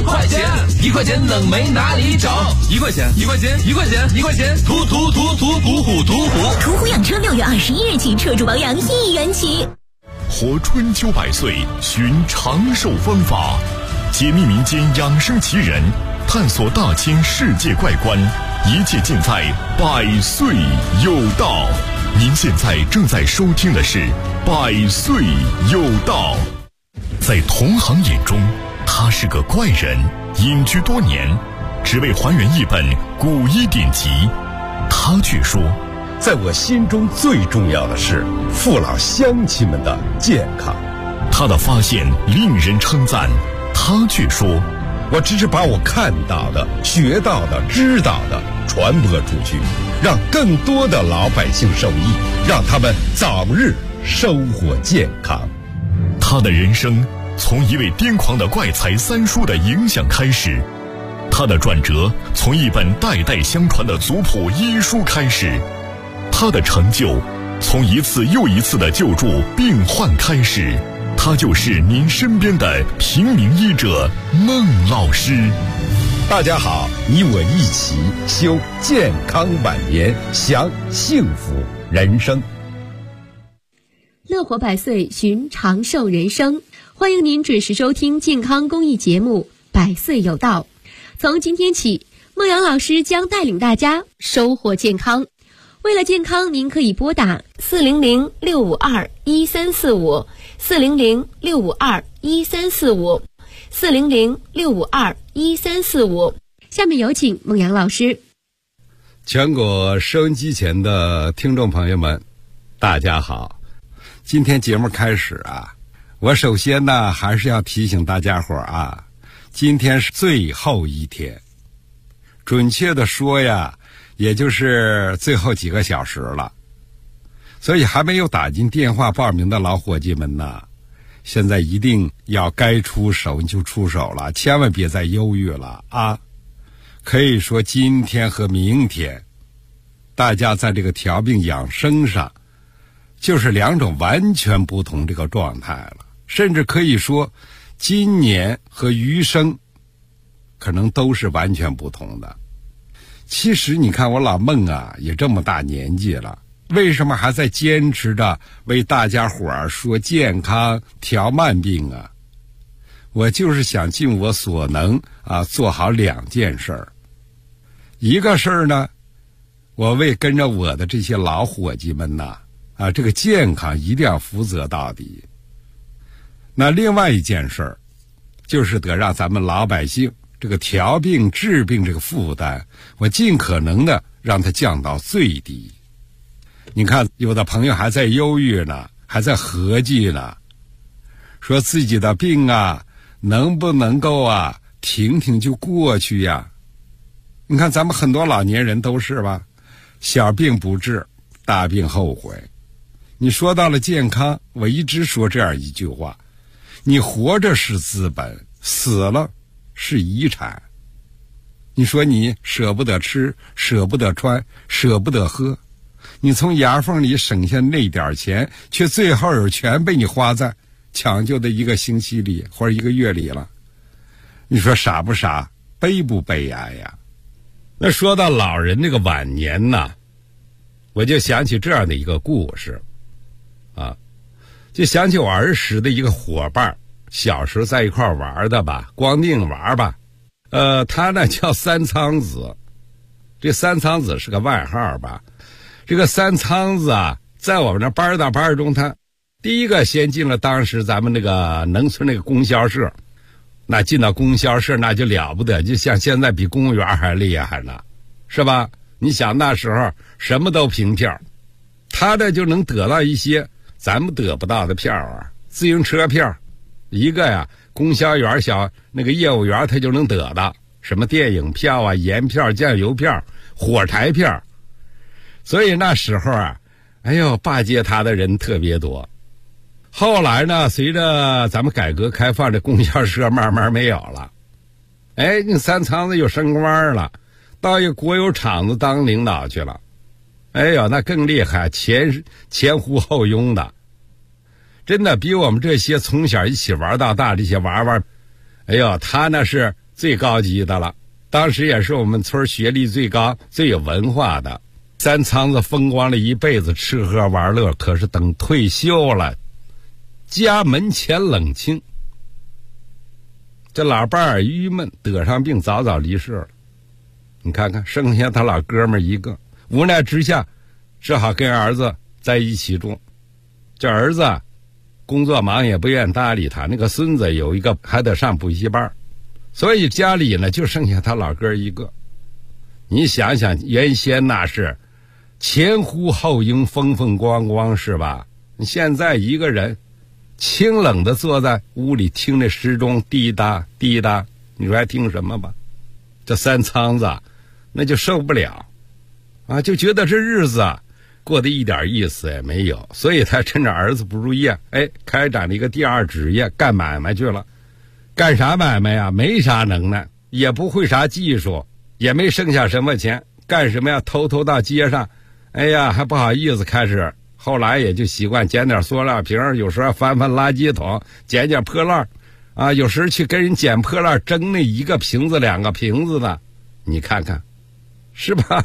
块钱，1块钱能没哪里找？1块钱，1块钱，1块钱，1块钱，途虎。 途虎养车6月21日起车主保养1元起。 活春秋百岁，寻长寿方法，解密民间养生奇人，探索大千世界怪观，一切尽在百岁有道。您现在正在收听的是百岁有道。在同行眼中，他是个怪人，隐居多年，只为还原一本古医典籍。他却说， 在我心中最重要的是父老乡亲们的健康。 他的发现令人称赞，他却说， 我只是把我看到的、学到的、知道的传播出去，让更多的老百姓受益，让他们早日收获健康。 他的人生从一位癫狂的怪才三叔的影响开始，他的转折从一本代代相传的族谱医书开始，他的成就从一次又一次的救助病患开始。他就是您身边的平民医者孟老师。 大家好，你我一起修健康晚年，享幸福人生。 乐活百岁，寻长寿人生。欢迎您准时收听健康公益节目《百岁有道》。从今天起，孟阳老师将带领大家收获健康。为了健康，您可以拨打400-652-1345 400-652-1345 400-652-1345。下面有请孟阳老师。 全国收音机前的听众朋友们，大家好。今天节目开始啊，我首先呢还是要提醒大家伙啊，今天是最后一天，准确的说呀，也就是最后几个小时了。所以还没有打进电话报名的老伙计们呢，现在一定要该出手你就出手了，千万别再犹豫了啊！可以说今天和明天，大家在这个调病养生上，就是两种完全不同这个状态了，甚至可以说，今年和余生，可能都是完全不同的。其实你看我老孟啊，也这么大年纪了，为什么还在坚持着为大家伙儿说健康调慢病啊？我就是想尽我所能啊，做好两件事儿。一个事儿呢，我为跟着我的这些老伙计们呐，啊，这个健康一定要负责到底。那另外一件事儿，就是得让咱们老百姓这个调病治病这个负担，我尽可能的让它降到最低。你看有的朋友还在忧郁呢，还在合计呢，说自己的病啊能不能够啊停停就过去呀。你看咱们很多老年人都是吧，小病不治，大病后悔。你说到了健康，我一直说这样一句话，你活着是资本，死了是遗产。你说你舍不得吃，舍不得穿，舍不得喝，你从牙缝里省下那点钱，却最后全被你花在抢救的一个星期里或者一个月里了。你说傻不傻，悲不悲哀呀？那说到老人这个晚年呢，我就想起这样的一个故事啊，就想起我儿时的一个伙伴，小时候在一块玩的吧，光腚玩吧。他呢叫三仓子，这三仓子是个外号吧。这个三仓子啊，在我们这班大班中，他第一个先进了当时咱们那个农村那个供销社。那进到供销社那就了不得，就像现在比公务员还厉害呢，是吧？你想那时候什么都凭票，他这就能得到一些咱们得不到的票啊，自行车票一个呀，供销员小那个业务员他就能得到什么电影票啊、盐票、酱油票、火柴票。所以那时候啊，哎呦，巴结他的人特别多。后来呢，随着咱们改革开放，这供销社慢慢没有了。哎，那三仓子又升官了，到一个国有厂子当领导去了。哎呦，那更厉害，前呼后拥的，真的比我们这些从小一起玩到大这些娃娃，哎呦，他那是最高级的了，当时也是我们村学历最高、最有文化的。三仓子风光了一辈子，吃喝玩乐，可是等退休了，家门前冷清。这老伴儿郁闷，得上病，早早离世了。你看看，剩下他老哥们一个，无奈之下，只好跟儿子在一起住。这儿子工作忙，也不愿搭理他。那个孙子有一个还得上补习班，所以家里呢就剩下他老哥一个。你想想，原先那是前呼后拥，风风光光，是吧？现在一个人清冷的坐在屋里，听着时钟滴答滴答，你说还听什么吧？这三仓子那就受不了啊，就觉得这日子啊过得一点意思也没有，所以他趁着儿子不入夜，开展了一个第二职业，干买卖去了。干啥买卖呀？没啥能耐，也不会啥技术，也没剩下什么钱，干什么呀？偷偷到街上，还不好意思开始，后来也就习惯捡点塑料瓶，有时候翻翻垃圾桶，捡捡破烂啊，有时去跟人捡破烂，争那一个瓶子两个瓶子的，你看看是吧？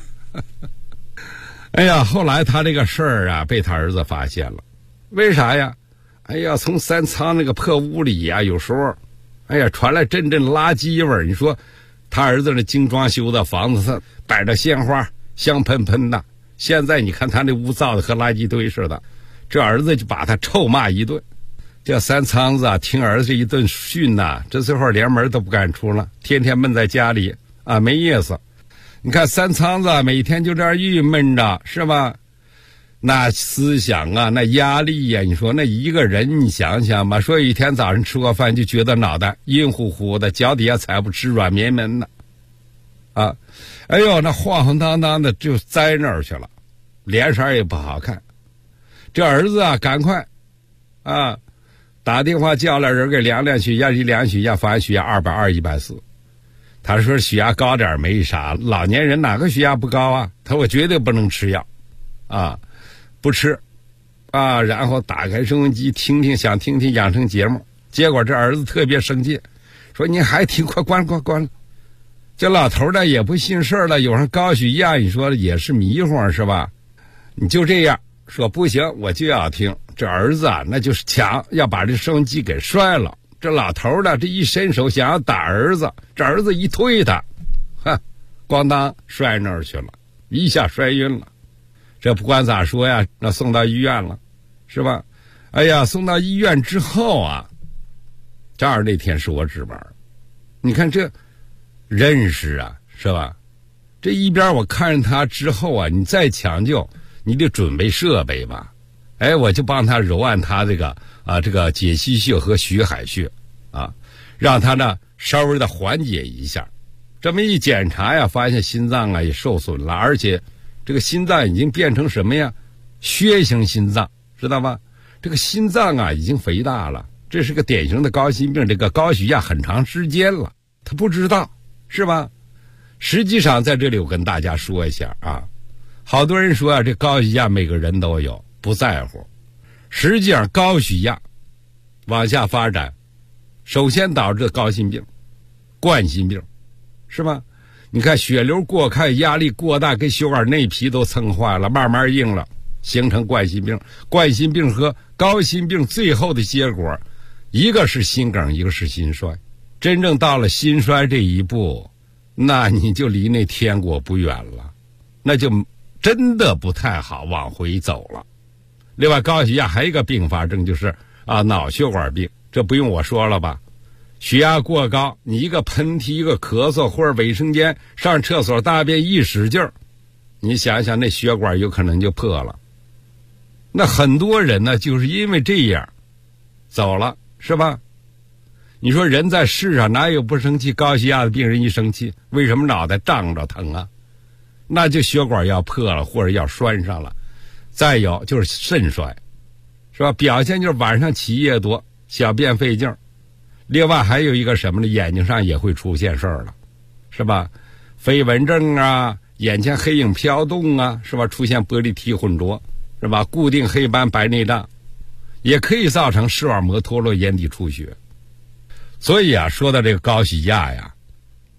后来他这个事儿啊被他儿子发现了。为啥呀？从三仓那个破屋里呀，有时候传来阵阵垃圾味儿。你说他儿子那精装修的房子上摆着鲜花，香喷喷的，现在你看他那屋造的和垃圾堆似的，这儿子就把他臭骂一顿。这三仓子啊，听儿子一顿训呐，这最后连门都不敢出了，天天闷在家里啊，没意思。你看三仓子每天就这样郁闷着，是吧？那思想啊，那压力呀，你说那一个人，你想想吧，说一天早上吃过饭就觉得脑袋晕乎乎的，脚底下踩不吃，软绵绵的啊，那晃晃荡荡的就栽那儿去了，脸色也不好看。这儿子啊，赶快啊打电话叫来人给量量血压，一量血压发现血压220、140。他说血压高点没啥，老年人哪个血压不高啊？他说我绝对不能吃药啊，不吃啊，然后打开收音机听听，想听听养生节目。结果这儿子特别生气，说你还听，快关了。这老头呢也不信事了，有上高血压，你说也是迷糊是吧？你就这样说不行，我就要听。这儿子啊那就是抢，要把这收音机给摔了。这老头呢这一伸手想要打儿子，这儿子一推他，咣当摔那儿去了，一下摔晕了。这不管咋说呀，那送到医院了，是吧？送到医院之后啊，正好那天是我值班，你看这认识啊，是吧？这一边我看着他之后啊，你再抢救，你得准备设备吧。我就帮他揉按他这个解析穴和血海穴啊，让他呢稍微的缓解一下。这么一检查呀，发现心脏啊也受损了，而且这个心脏已经变成什么呀？血型心脏，知道吗？这个心脏啊已经肥大了，这是个典型的高心病，这个高血压很长时间了，他不知道，是吧？实际上在这里我跟大家说一下啊，好多人说啊，这高血压每个人都有，不在乎。实际上高血压往下发展，首先导致高心病、冠心病，是吧？你看血流过开，压力过大，给血管内皮都蹭坏了，慢慢硬了，形成冠心病。冠心病和高心病最后的结果，一个是心梗，一个是心衰。真正到了心衰这一步，那你就离那天国不远了，那就真的不太好往回走了。另外高血压还有一个并发症，就是脑血管病，这不用我说了吧？血压过高，你一个喷嚏，一个咳嗽，或者卫生间上厕所大便一使劲儿，你想想那血管有可能就破了。那很多人呢就是因为这样走了，是吧？你说人在世上哪有不生气？高血压的病人一生气，为什么脑袋胀着疼啊？那就血管要破了，或者要栓上了。再有就是肾衰，是吧？表现就是晚上起夜多，小便费劲儿。另外还有一个什么呢？眼睛上也会出现事儿了，是吧？飞蚊症啊，眼前黑影飘动啊，是吧？出现玻璃体混浊，是吧？固定黑斑白内障，也可以造成视网膜脱落、眼底出血。所以啊，说到这个高血压呀，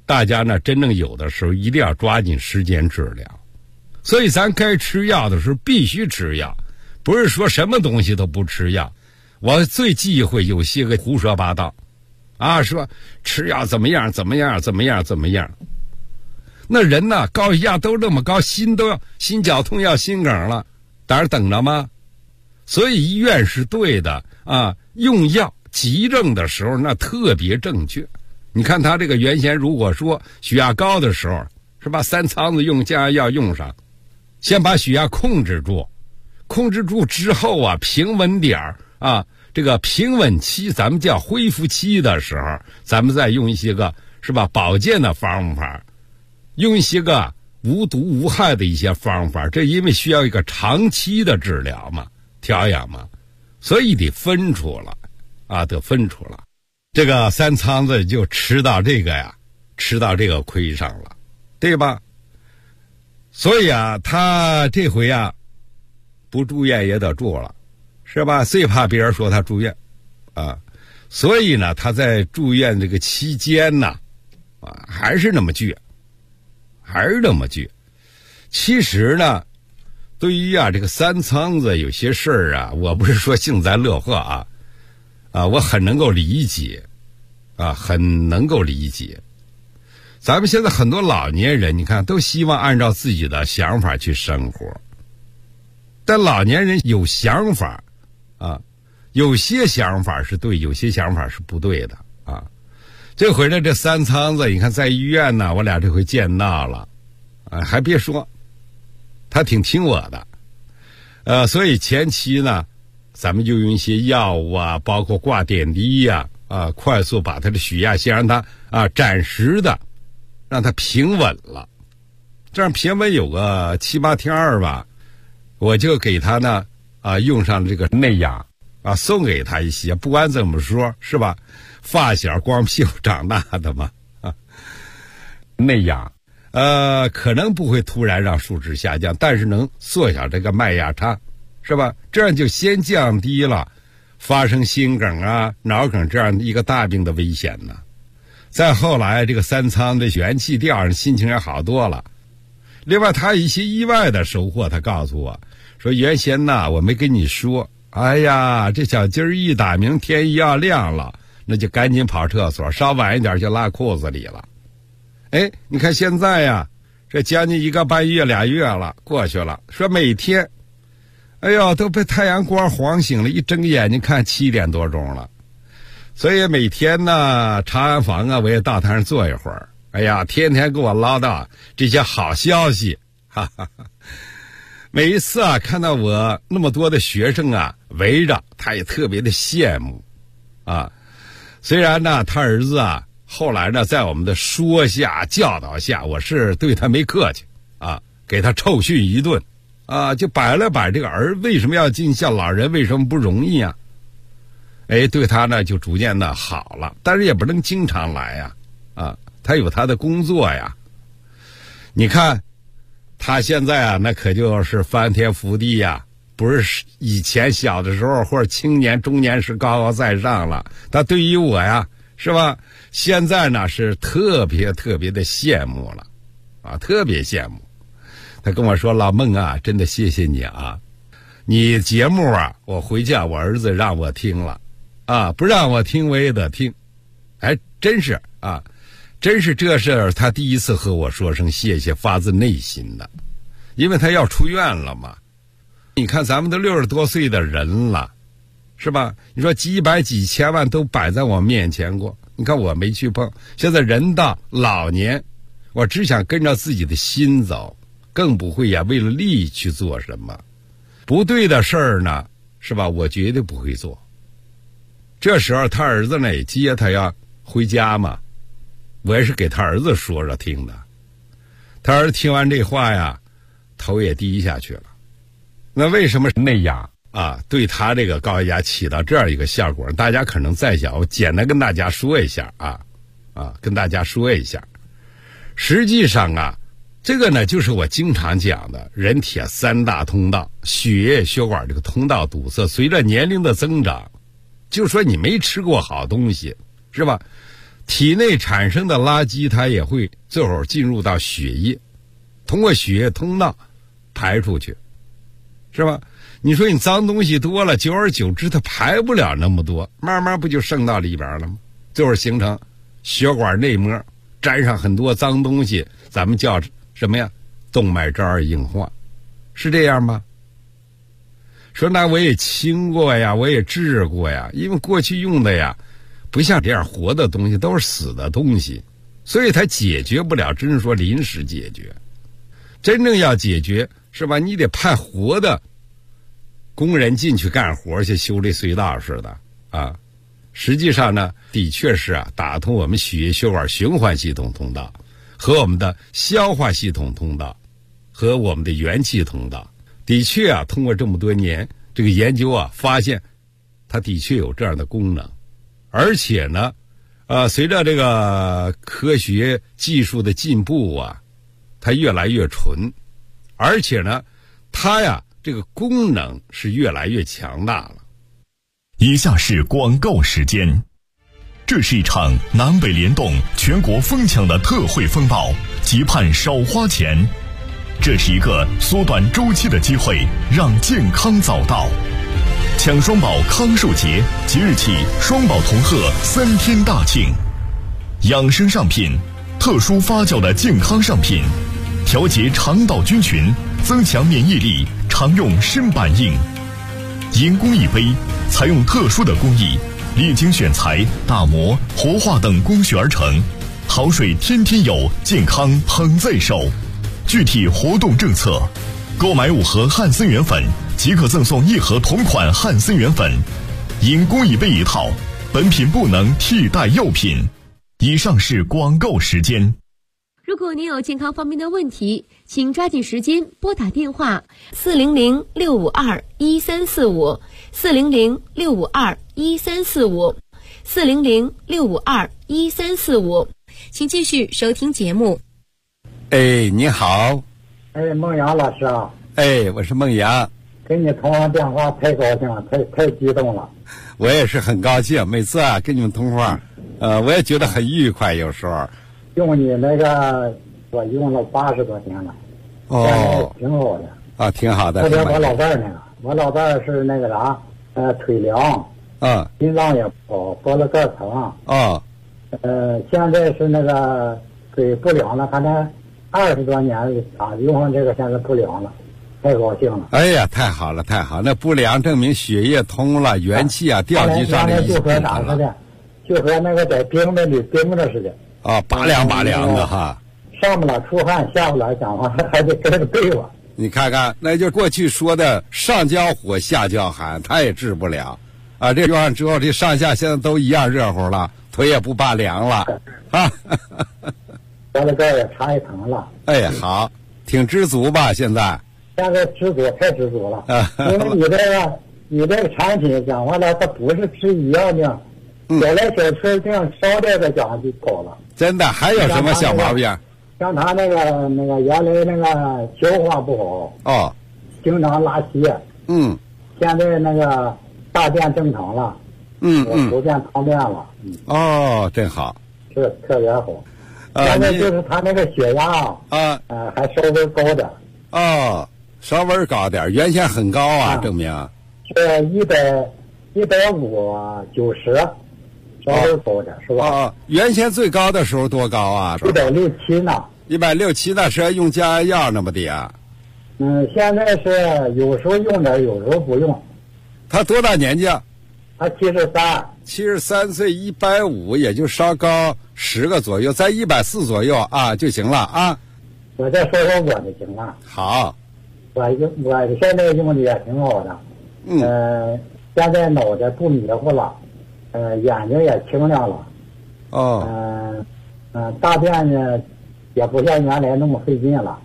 大家呢真正有的时候一定要抓紧时间治疗。所以咱该吃药的时候必须吃药，不是说什么东西都不吃药。我最忌讳有些个胡说八道啊，说吃药怎么样怎么样怎么样怎么样。那人呢高血压都这么高，心绞痛要心梗了，当然等着吗？所以医院是对的啊，用药急症的时候那特别正确。你看他这个原先如果说血压高的时候，是吧，3仓子用降压药用上，先把血压控制住之后啊，平稳点儿啊，这个平稳期咱们叫恢复期的时候，咱们再用一些个是吧保健的方法，用一些个无毒无害的一些方法，这因为需要一个长期的治疗嘛，调养嘛，所以得分出了啊，得分出了。这个3仓子就吃到这个亏上了，对吧？所以啊，他这回啊不住院也得住了，是吧？最怕别人说他住院啊，所以呢他在住院这个期间呢啊还是那么倔。其实呢对于啊这个3仓子有些事儿啊，我不是说幸灾乐祸啊，我很能够理解啊，很能够理解。咱们现在很多老年人你看都希望按照自己的想法去生活，但老年人有想法啊，有些想法是对，有些想法是不对的啊。这回呢这3仓子你看在医院呢，我俩这回见到了啊，还别说他挺听我的，所以前期呢咱们就用一些药物啊，包括挂点滴呀啊，快速把他的血压先让他啊暂时的让他平稳了，这样平稳有个7、8天吧，我就给他呢啊用上这个内氧啊，送给他一些，不管怎么说是吧，发小光屁股长大的嘛啊，内氧可能不会突然让数值下降，但是能缩小这个脉压差，是吧？这样就先降低了发生心梗啊、脑梗这样一个大病的危险呢。再后来这个3仓的元气调上，心情也好多了。另外他一些意外的收获，他告诉我说原先呢我没跟你说，哎呀这小鸡儿一打鸣天一要亮了，那就赶紧跑厕所，稍晚一点就拉裤子里了。哎，你看现在呀这将近1个半月2月了过去了，说每天哎呦都被太阳光晃醒了，一睁眼睛看7点多钟了。所以每天呢查完房啊我也到台上坐一会儿，哎呀天天给我唠叨这些好消息，哈哈哈。每一次啊看到我那么多的学生啊围着，他也特别的羡慕啊。虽然呢他儿子啊后来呢在我们的说下教导下，我是对他没客气啊，给他臭训一顿啊，就摆了摆这个为什么要尽孝，老人为什么不容易啊。哎，对他呢就逐渐的好了，但是也不能经常来呀啊，他有他的工作呀。你看他现在啊那可就是翻天覆地呀，不是以前小的时候或者青年中年时高高在上了。他对于我呀是吧，现在呢是特别特别的羡慕了啊，特别羡慕。他跟我说老孟啊，真的谢谢你啊，你节目啊我回家我儿子让我听了啊，不让我听我也得听。哎，真是啊，真是这事他第一次和我说声谢谢，发自内心的，因为他要出院了嘛。你看咱们都60多岁的人了，是吧？你说几百几千万都摆在我面前过，你看我没去碰。现在人到老年，我只想跟着自己的心走，更不会呀为了利益去做什么不对的事儿呢，是吧？我绝对不会做。这时候他儿子呢也接他要回家嘛，我也是给他儿子说着听的。他儿子听完这话呀，头也低下去了。那为什么内氧啊对他这个高血压起到这样一个效果？大家可能在想，我简单跟大家说一下跟大家说一下。实际上啊，这个呢就是我经常讲的人体3大通道，血液血管这个通道堵塞，随着年龄的增长，就说你没吃过好东西是吧， 体内产生的垃圾它也会最后进入到血液，通过血液通道排出去，是吧？你说你脏东西多了，久而久之它排不了那么多，慢慢不就渗到里边了吗？最后形成血管内膜沾上很多脏东西，咱们叫什么呀？动脉粥样硬化，是这样吗？说那我也清过呀，我也治过呀，因为过去用的呀不像这样活的东西，都是死的东西，所以它解决不了，真是说临时解决。真正要解决是吧，你得派活的工人进去干活去，修这隧道似的啊。实际上呢，的确是啊，打通我们血液血管循环系统通道和我们的消化系统通道和我们的元气通道，的确啊，通过这么多年这个研究啊，发现它的确有这样的功能。而且呢，随着这个科学技术的进步啊，它越来越纯，而且呢，它呀这个功能是越来越强大了。 以下是广告时间。这是一场南北联动、全国疯抢的特惠风暴，急盼少花钱。这是一个缩短周期的机会，让健康早到。抢双宝康寿节，即日起双宝同贺3天大庆。养生上品，特殊发酵的健康上品，调节肠道菌群，增强免疫力，常用身板硬。银工艺杯，采用特殊的工艺，历经选材、打磨、活化等工序而成，好水天天有，健康捧在手。具体活动政策，购买5盒汉森元粉即可赠送1盒同款汉森元粉，银工艺杯1套，本品不能替代药品。以上是广告时间。 如果您有健康方面的问题，请抓紧时间拨打电话400-652-1345 400-652-1345 400-652-1345，请继续收听节目。 哎，你好。 哎，孟阳老师啊。 哎，我是孟阳。 跟你通完电话太高兴了，太激动了。 我也是很高兴，每次啊跟你们通话，我也觉得很愉快。有时候用你那个，我用了80多天了。哦，挺好的啊，挺好的。 特别我老伴儿那个，我老伴儿是那个啥，腿凉，心脏也不好，得了个疼。现在是那个腿不凉了，他那20多年啊，用上这个现在不凉了。太高兴了！ 哎呀，太好了，太好了！那不良证明血液通了，元气啊调集上来， 就和啥似的，就和那个在冰的里冰着似的。 拔凉拔凉的哈。 上不了出汗，下不来讲话，还得跟着对我。 你看看，那就过去说的上焦火下焦寒，它也治不了啊。这用上之后，这上下现在都一样热乎了，腿也不拔凉了啊。 得了个也查一疼了。 哎，好，挺知足吧？现在知足，太知足了。因为你这个产品讲完了，它不是治一样病，小来小吃病捎带着讲就好了。 真的，还有什么小毛病？ 像他那个原来那个消化不好，经常拉稀。现在那个大便正常了。我不便方便了。 真好。 是特别好。现在就是他那个血压还稍微高点。 稍微高点，原先很高啊，证明是150/90，稍微高点是吧？ 原先最高的时候多高啊 ？167呢。 167那是用加药那么的啊？ 现在是有时候用点，有时候不用。 他多大年纪啊？ 他 73岁，150也就稍高10个左右，在140左右啊就行了啊。 我再说说我的情况。 好。 我现在用的也挺好的。现在脑袋不迷糊了，眼睛也清亮了。大便呢也不像原来那么费劲了。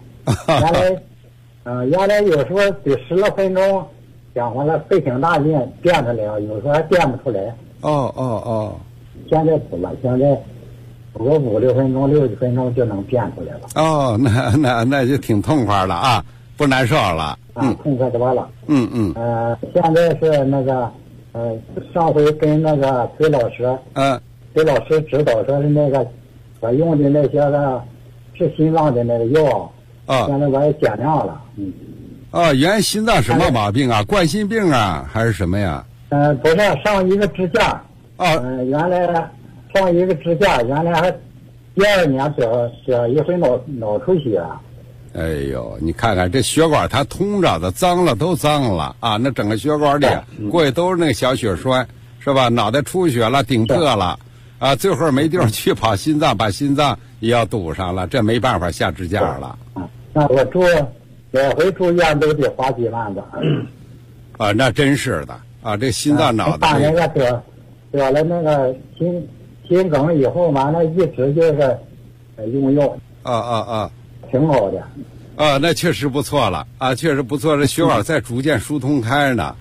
原来有时候得10来分钟，讲完了费挺大劲变出来，有时候还变不出来。现在不了，现在我5、6分钟、6分钟就能变出来了。 那就挺痛快了啊，不难受了。 痛快多了。现在是那个上回跟那个崔老师给老师指导说是那个我用的那些个治心脏的那个药啊，现在我也减量了。 原来心脏什么毛病啊？冠心病啊，还是什么呀？ 不是，上一个支架。原来上一个支架，原来还第2年得一回脑出血。 哎呦，你看看这血管它通着的，脏了都脏了啊！那整个血管里过去都是那个小血栓，是吧？脑袋出血了，顶破了啊！最后没地方去跑心脏，把心脏也要堵上了，这没办法下支架了。 那我每回住院都得花几万的。 那真是的啊！这心脏脑袋。 他那个得了那个心梗以后，完了一直就是用药。挺好的。 那确实不错了啊，确实不错，这血管在逐渐疏通开呢。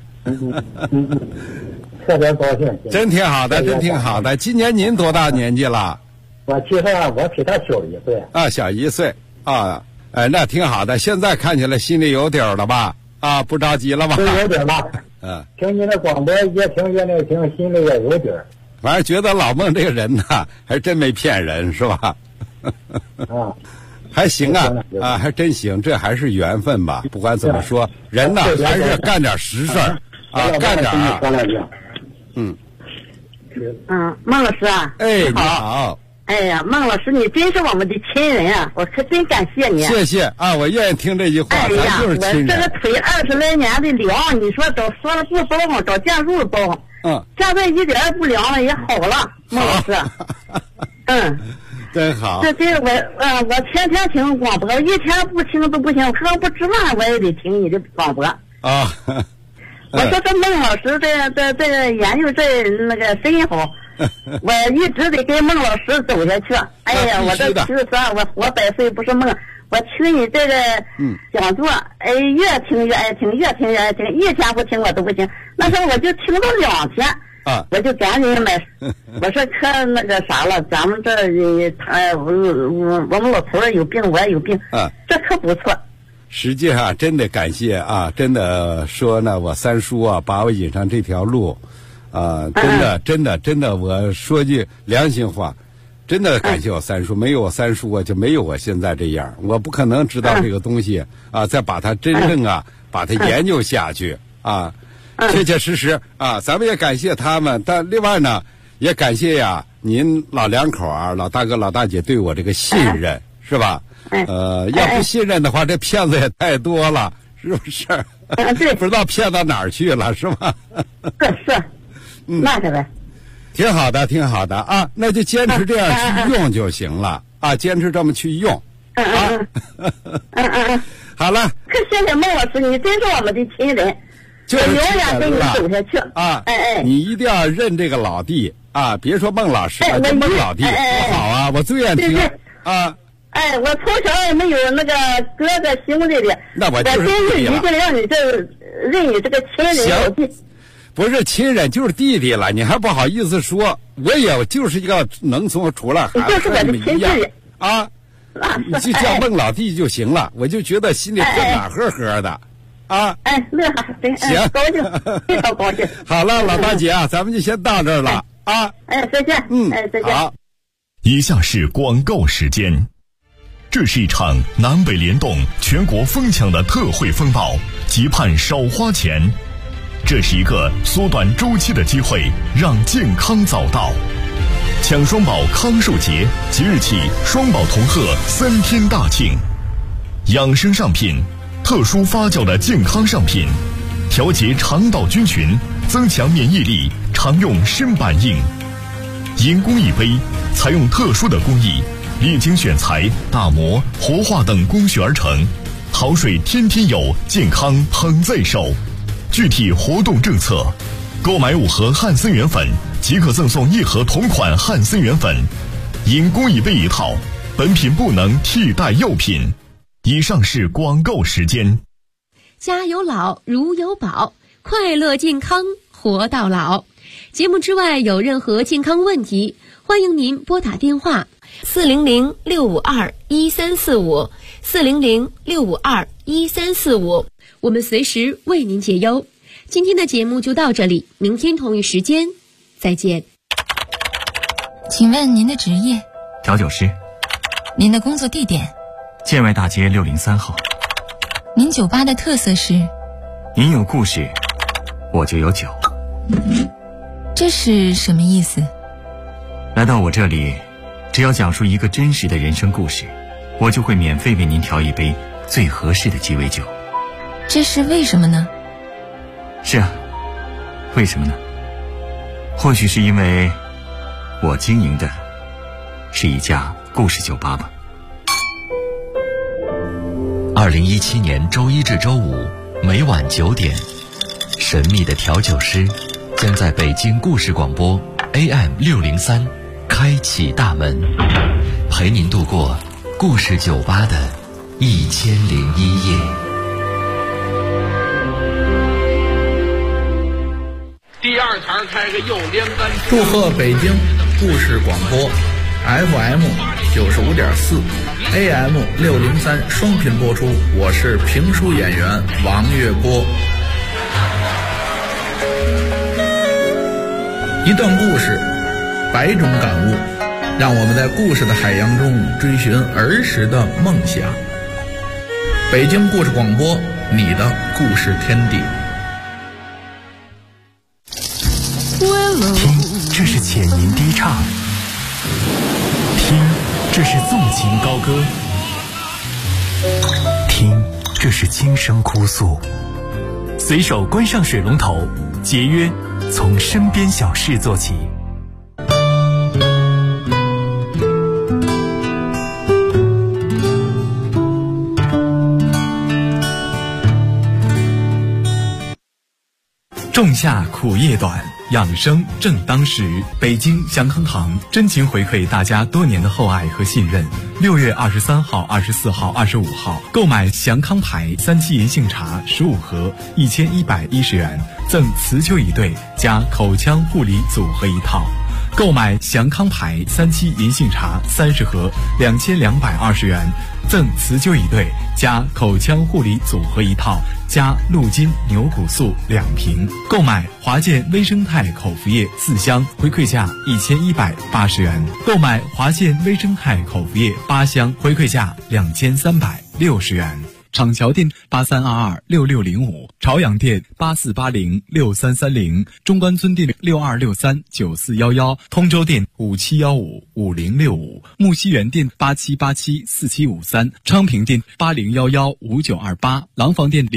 特别高兴。 真挺好的，真挺好的。今年您多大年纪了？ 我比他小1岁。 小1岁啊。那挺好的。现在看起来心里有底儿了吧？不着急了吧？ 有底儿了。听你的广播越听越那听，心里也有底儿。 反正觉得老孟这个人呢，还真没骗人，是吧？还行啊，还真行，这还是缘分吧。不管怎么说，人呢还是干点实事儿干点孟老师啊。 你好。 哎呀，孟老师，你真是我们的亲人啊！我可真感谢你。 谢谢啊，我愿意听这句话。咱就是亲人。 我这个腿20来年的凉，你说都说了不包袱，找介入包袱。现在一点也不凉了，也好了，孟老师。 真好。 我天天听广播，一天不听都不行，我喝不吃饭我也得听你的广播。我说这孟老师这个研究这那个真好。我一直得跟孟老师走下去。哎呀，我这就是说我100岁不是梦。我听你这个讲座，越听越爱听，越听越爱听，一天不听我都不行。那时候我就听了2天，我就赶紧买。我说可那个啥了，咱们这我们老头儿有病，我也有病，这可不错。 实际上真的感谢啊，真的说呢，我三叔啊把我引上这条路。真的，我说句良心话，真的感谢我三叔，没有我三叔啊，就没有我现在这样，我不可能知道这个东西再把它真正把它研究下去切切实实咱们也感谢他们，但另外呢，也感谢呀您老两口老大哥老大姐对我这个信任，是吧？要不信任的话，这骗子也太多了，是不是？ 对， 不知道骗到哪儿去了，是吧？ 是。那是呗， 挺好的那就坚持这样去用就行了坚持这么去用好了， 可谢谢孟老师，你真是我们的亲人， 就是永远跟你走下去你一定要认这个老弟别说孟老师就孟老弟多好我最愿听我从小也没有那个哥哥兄弟的， 那我就是弟弟了，我真是让你认你这个亲人老弟。 不是亲人就是弟弟了，你还不好意思说，我也就是一个农村出来孩子，跟你们一样你就叫孟老弟就行了，我就觉得心里特暖和和的乐行， 高兴，非常高兴。 好了，老大姐咱们就先到这儿了再见。再见。 好，以下是广告时间。这是一场南北联动、全国疯抢的特惠风暴，急盼少花钱。这是一个缩短周期的机会，让健康早到。抢双宝康寿节即日起双宝同贺3天大庆，养生上品，特殊发酵的健康上品，调节肠道菌群，增强免疫力，常用深板印。银工艺杯采用特殊的工艺，历经选材、打磨、活化等工序而成，好水天天有，健康捧在手。具体活动政策，购买5盒汉森元粉即可赠送1盒同款汉森元粉，银工艺杯1套，本品不能替代药品。以上是广告时间。 家有老如有宝，快乐健康活到老。节目之外有任何健康问题，欢迎您拨打电话400-652-1345 400-652-1345，我们随时为您解忧。今天的节目就到这里，明天同一时间再见。 请问您的职业？ 调酒师。 您的工作地点？ 建外大街603号。 您酒吧的特色是？ 您有故事，我就有酒。 这是什么意思？ 来到我这里，只要讲述一个真实的人生故事，我就会免费为您调一杯最合适的鸡尾酒。 这是为什么呢？ 是啊，为什么呢？或许是因为我经营的是一家故事酒吧吧。 2017年周一至周五每晚9点，神秘的调酒师将在北京故事广播 AM603开启大门，陪您度过故事酒吧的1001夜。 第二堂开个右连杆。 祝贺北京故事广播 FM 95.4 AM 603双频播出，我是评书演员王月波。一段故事，百种感悟，让我们在故事的海洋中追寻儿时的梦想。北京故事广播，你的故事天地。 听，这是浅吟低唱；听，这是纵情高歌；听，这是轻声哭诉。随手关上水龙头，节约从身边小事做起。 仲夏苦夜短，养生正当时。北京祥康堂真情回馈大家多年的厚爱和信任。6月23号、24号、25号，购买祥康牌3七银杏茶15盒，1110元，赠辞臼椅对加口腔护理组合一套。购买祥康牌3七银杏茶30盒，2220元，赠辞臼椅对加口腔护理组合一套，加鹿筋牛骨素2瓶。购买华健微生态口服液4箱，回馈价1180元。购买华健微生态口服液8箱，回馈价2360元。厂桥店83226605，朝阳店84806330，中关村店62639411，通州店57155065，木樨园店87874753，昌平店80115928，廊坊店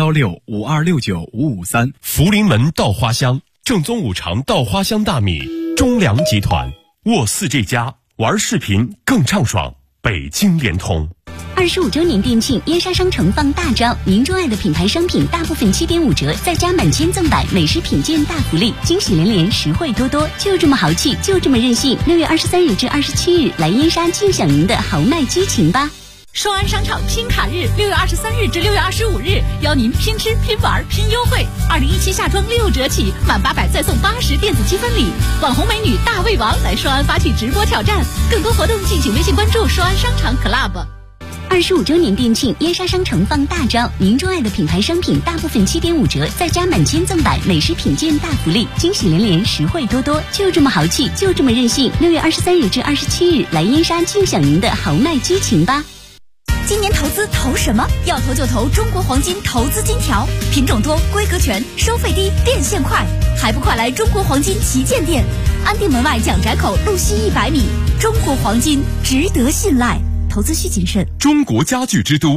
031652695553。 福临门稻花香，正宗五常稻花香大米，中粮集团，沃4这家，玩视频更畅爽，北京联通。 25周年店庆，燕莎商城放大招，您钟爱的品牌商品大部分7.5折，再加满千赠百，美食品鉴大福利，惊喜连连，实惠多多，就这么豪气，就这么任性。6月23日至27日，来燕莎尽享您的豪迈激情吧！ 双安商场拼卡日，6月23日至6月25日，邀您拼吃、拼玩、拼优惠。2017夏装6折起，满800再送80电子积分礼。网红美女大胃王来双安发起直播挑战，更多活动敬请微信关注双安商场 Club。 25周年店庆，燕莎商城放大招，您钟爱的品牌商品大部分7.5折，再加满千赠百，美食品鉴大福利，惊喜连连，实惠多多，就这么豪气，就这么任性。6月23日至27日，来燕莎尽享您的豪迈激情吧！ 今年投资投什么？要投就投中国黄金投资金条，品种多，规格全，收费低，变现快，还不快来中国黄金旗舰店，安定门外蒋宅口路西100米。中国黄金值得信赖，投资需谨慎。 中国家具之都